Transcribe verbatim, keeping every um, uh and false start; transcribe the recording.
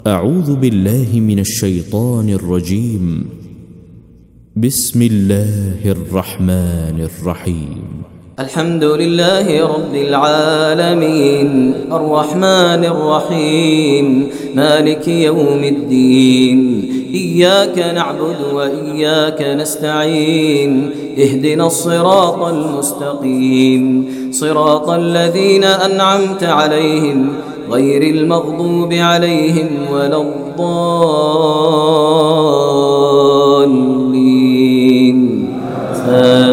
أعوذ بالله من الشيطان الرجيم. بسم الله الرحمن الرحيم. الحمد لله رب العالمين، الرحمن الرحيم، مالك يوم الدين. إياك نعبد وإياك نستعين، اهدنا الصراط المستقيم، صراط الذين أنعمت عليهم غير المغضوب عليهم ولا الضالين.